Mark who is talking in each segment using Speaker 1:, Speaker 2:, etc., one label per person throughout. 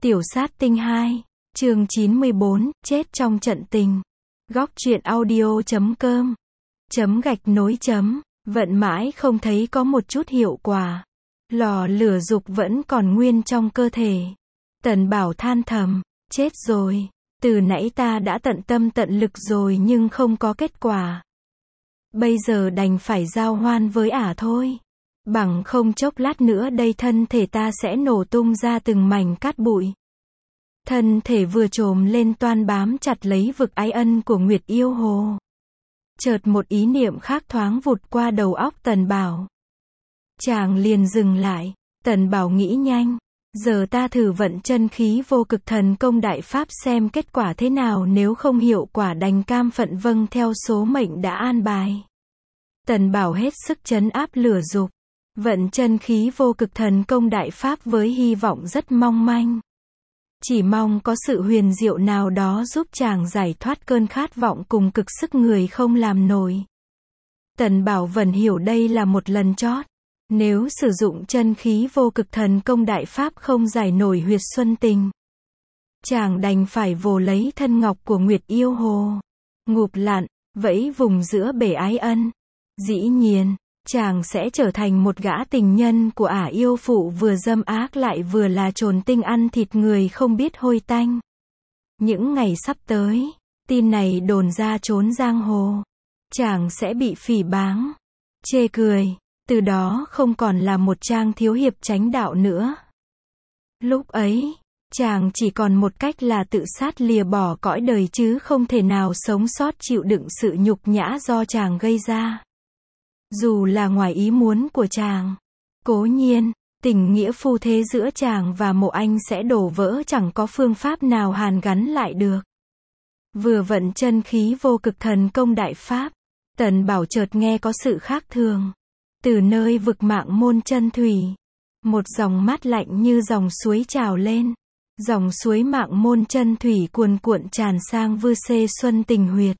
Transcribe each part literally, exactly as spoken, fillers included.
Speaker 1: Tiểu sát tinh hai, chương chín mươi bốn, chết trong trận tình. Góc truyện audio chấm com, chấm gạch nối chấm, vận mãi không thấy có một chút hiệu quả. Lò lửa dục vẫn còn nguyên trong cơ thể. Tần Bảo than thầm, chết rồi, từ nãy ta đã tận tâm tận lực rồi nhưng không có kết quả. Bây giờ đành phải giao hoan với ả thôi. Bằng không chốc lát nữa đây thân thể ta sẽ nổ tung ra từng mảnh cát bụi. Thân thể vừa trồm lên toan bám chặt lấy vực ái ân của Nguyệt Yêu Hồ. Chợt một ý niệm khác thoáng vụt qua đầu óc Tần Bảo. Chàng liền dừng lại. Tần Bảo nghĩ nhanh. Giờ ta thử vận chân khí vô cực thần công đại pháp xem kết quả thế nào, nếu không hiệu quả đành cam phận vâng theo số mệnh đã an bài. Tần Bảo hết sức trấn áp lửa dục. Vận chân khí vô cực thần công đại pháp với hy vọng rất mong manh. Chỉ mong có sự huyền diệu nào đó giúp chàng giải thoát cơn khát vọng cùng cực sức người không làm nổi. Tần Bảo vẫn hiểu đây là một lần chót. Nếu sử dụng chân khí vô cực thần công đại pháp không giải nổi huyệt xuân tình, chàng đành phải vồ lấy thân ngọc của Nguyệt Yêu Hồ. Ngụp lặn, vẫy vùng giữa bể ái ân. Dĩ nhiên, chàng sẽ trở thành một gã tình nhân của ả yêu phụ vừa dâm ác lại vừa là trồn tinh ăn thịt người không biết hôi tanh. Những ngày sắp tới, tin này đồn ra trốn giang hồ, chàng sẽ bị phỉ báng, chê cười, từ đó không còn là một trang thiếu hiệp chánh đạo nữa. Lúc ấy, chàng chỉ còn một cách là tự sát lìa bỏ cõi đời chứ không thể nào sống sót chịu đựng sự nhục nhã do chàng gây ra. Dù là ngoài ý muốn của chàng, cố nhiên, tình nghĩa phu thế giữa chàng và Mộ Anh sẽ đổ vỡ, chẳng có phương pháp nào hàn gắn lại được. Vừa vận chân khí vô cực thần công đại pháp, Tần Bảo chợt nghe có sự khác thường. Từ nơi vực Mạng Môn Chân Thủy, một dòng mát lạnh như dòng suối trào lên. Dòng suối Mạng Môn Chân Thủy cuồn cuộn tràn sang vư xê Xuân Tình Huyệt.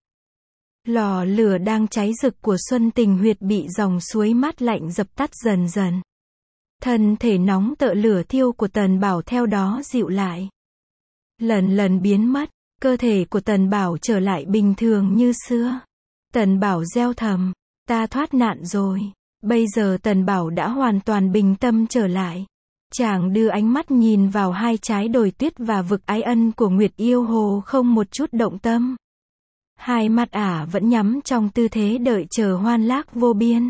Speaker 1: Lò lửa đang cháy rực của Xuân Tình Huyệt bị dòng suối mát lạnh dập tắt dần dần. Thân thể nóng tựa lửa thiêu của Tần Bảo theo đó dịu lại. Lần lần biến mất, cơ thể của Tần Bảo trở lại bình thường như xưa. Tần Bảo reo thầm, ta thoát nạn rồi. Bây giờ Tần Bảo đã hoàn toàn bình tâm trở lại. Chàng đưa ánh mắt nhìn vào hai trái đồi tuyết và vực ái ân của Nguyệt Yêu Hồ không một chút động tâm. Hai mắt ả vẫn nhắm trong tư thế đợi chờ hoan lạc vô biên.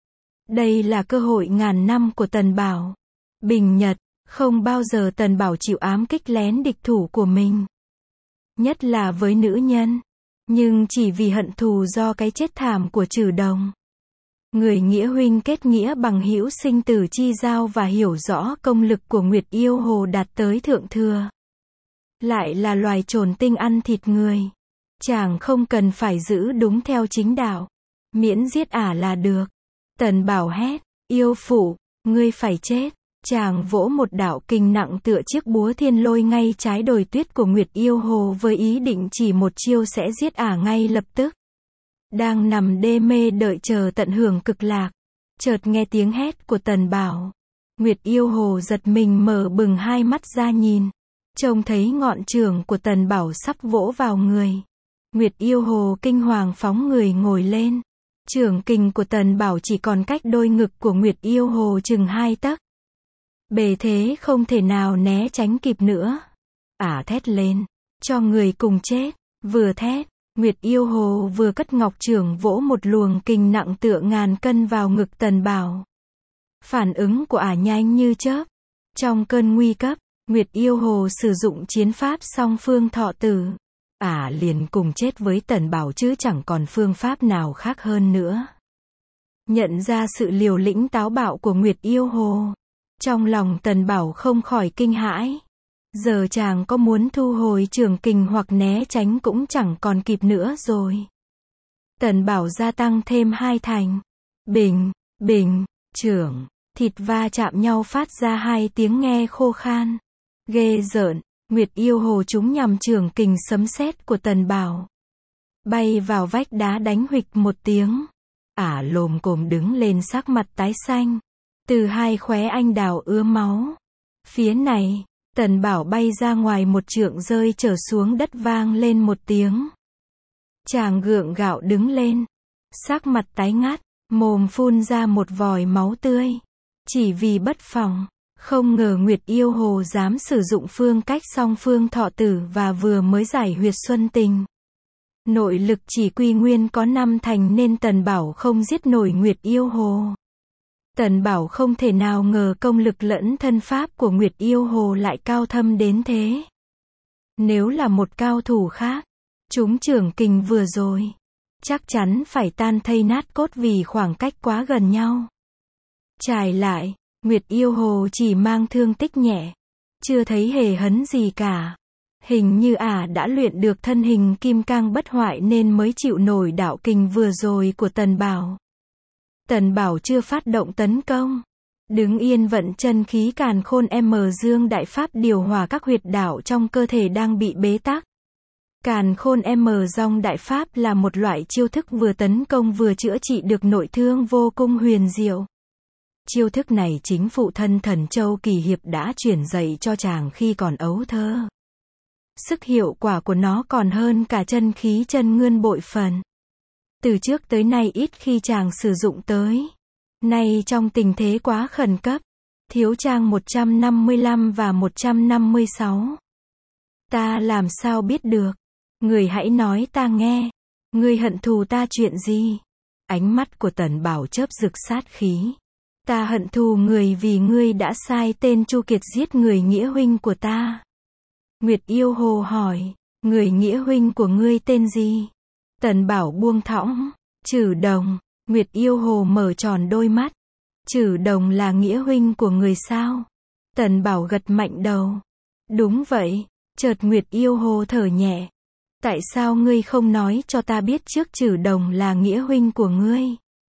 Speaker 1: Đây là cơ hội ngàn năm của Tần Bảo. Bình nhật, không bao giờ Tần Bảo chịu ám kích lén địch thủ của mình. Nhất là với nữ nhân. Nhưng chỉ vì hận thù do cái chết thảm của Trử Đồng. Người nghĩa huynh kết nghĩa bằng hữu sinh tử chi giao và hiểu rõ công lực của Nguyệt Yêu Hồ đạt tới thượng thừa. Lại là loài trồn tinh ăn thịt người. Chàng không cần phải giữ đúng theo chính đạo. Miễn giết ả là được. Tần Bảo hét, yêu phụ, ngươi phải chết. Chàng vỗ một đạo kình nặng tựa chiếc búa thiên lôi ngay trái đồi tuyết của Nguyệt Yêu Hồ với ý định chỉ một chiêu sẽ giết ả ngay lập tức. Đang nằm đê mê đợi chờ tận hưởng cực lạc, chợt nghe tiếng hét của Tần Bảo. Nguyệt Yêu Hồ giật mình mở bừng hai mắt ra nhìn, trông thấy ngọn chưởng của Tần Bảo sắp vỗ vào người. Nguyệt Yêu Hồ kinh hoàng phóng người ngồi lên. Chưởng kình của Tần Bảo chỉ còn cách đôi ngực của Nguyệt Yêu Hồ chừng hai tấc. Bề thế không thể nào né tránh kịp nữa. Ả thét lên, cho người cùng chết. Vừa thét, Nguyệt Yêu Hồ vừa cất ngọc chưởng vỗ một luồng kình nặng tựa ngàn cân vào ngực Tần Bảo. Phản ứng của ả nhanh như chớp. Trong cơn nguy cấp, Nguyệt Yêu Hồ sử dụng chiến pháp song phương thọ tử. Ả liền cùng chết với Tần Bảo chứ chẳng còn phương pháp nào khác hơn nữa. Nhận ra sự liều lĩnh táo bạo của Nguyệt Yêu Hồ, trong lòng Tần Bảo không khỏi kinh hãi. Giờ chàng có muốn thu hồi chưởng kình hoặc né tránh cũng chẳng còn kịp nữa rồi. Tần Bảo gia tăng thêm hai thành. Bình, bình, chưởng, thịt va chạm nhau phát ra hai tiếng nghe khô khan. Ghê rợn, Nguyệt Yêu Hồ trúng nhằm chưởng kình sấm sét của Tần Bảo. Bay vào vách đá đánh huỵch một tiếng. Ả lồm cồm đứng lên sắc mặt tái xanh. Từ hai khóe anh đào ứa máu. Phía này, Tần Bảo bay ra ngoài một trượng rơi trở xuống đất vang lên một tiếng. Chàng gượng gạo đứng lên. Sắc mặt tái ngắt, mồm phun ra một vòi máu tươi. Chỉ vì bất phòng, không ngờ Nguyệt Yêu Hồ dám sử dụng phương cách song phương thọ tử và vừa mới giải huyệt xuân tình. Nội lực chỉ quy nguyên có năm thành nên Tần Bảo không giết nổi Nguyệt Yêu Hồ. Tần Bảo không thể nào ngờ công lực lẫn thân pháp của Nguyệt Yêu Hồ lại cao thâm đến thế. Nếu là một cao thủ khác, chúng trưởng kình vừa rồi, chắc chắn phải tan thây nát cốt vì khoảng cách quá gần nhau. Trái lại, Nguyệt Yêu Hồ chỉ mang thương tích nhẹ, chưa thấy hề hấn gì cả. Hình như ả đã luyện được thân hình kim cang bất hoại nên mới chịu nổi đạo kình vừa rồi của Tần Bảo. Tần Bảo chưa phát động tấn công, đứng yên vận chân khí càn khôn M Dương Đại Pháp điều hòa các huyệt đạo trong cơ thể đang bị bế tắc. Càn khôn M Dong Đại Pháp là một loại chiêu thức vừa tấn công vừa chữa trị được nội thương vô cùng huyền diệu. Chiêu thức này chính phụ thân Thần Châu Kỳ Hiệp đã truyền dạy cho chàng khi còn ấu thơ. Sức hiệu quả của nó còn hơn cả chân khí chân nguyên bội phần. Từ trước tới nay ít khi chàng sử dụng tới. Nay trong tình thế quá khẩn cấp, thiếu trang một trăm năm mươi lăm và một trăm năm mươi sáu. Ta làm sao biết được? Người hãy nói ta nghe. Ngươi hận thù ta chuyện gì? Ánh mắt của Tần Bảo chớp rực sát khí. Ta hận thù người vì ngươi đã sai tên Chu Kiệt giết người nghĩa huynh của ta. Nguyệt Yêu Hồ hỏi, người nghĩa huynh của ngươi tên gì? Tần Bảo buông thõng, Trử Đồng. Nguyệt Yêu Hồ mở tròn đôi mắt. Trử Đồng là nghĩa huynh của người sao? Tần Bảo gật mạnh đầu. Đúng vậy. Chợt Nguyệt Yêu Hồ thở nhẹ. Tại sao ngươi không nói cho ta biết trước Trử Đồng là nghĩa huynh của ngươi?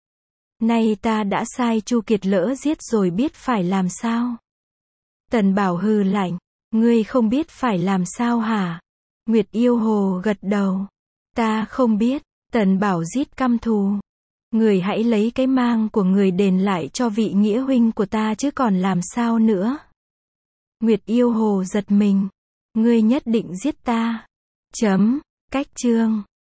Speaker 1: Nay ta đã sai Chu Kiệt lỡ giết rồi biết phải làm sao? Tần Bảo hừ lạnh. Ngươi không biết phải làm sao hả? Nguyệt Yêu Hồ gật đầu. Ta không biết. Tần Bảo rít căm thù. Người hãy lấy cái mang của người đền lại cho vị nghĩa huynh của ta chứ còn làm sao nữa? Nguyệt Yêu Hồ giật mình. Ngươi nhất định giết ta. Chấm. Cách chương.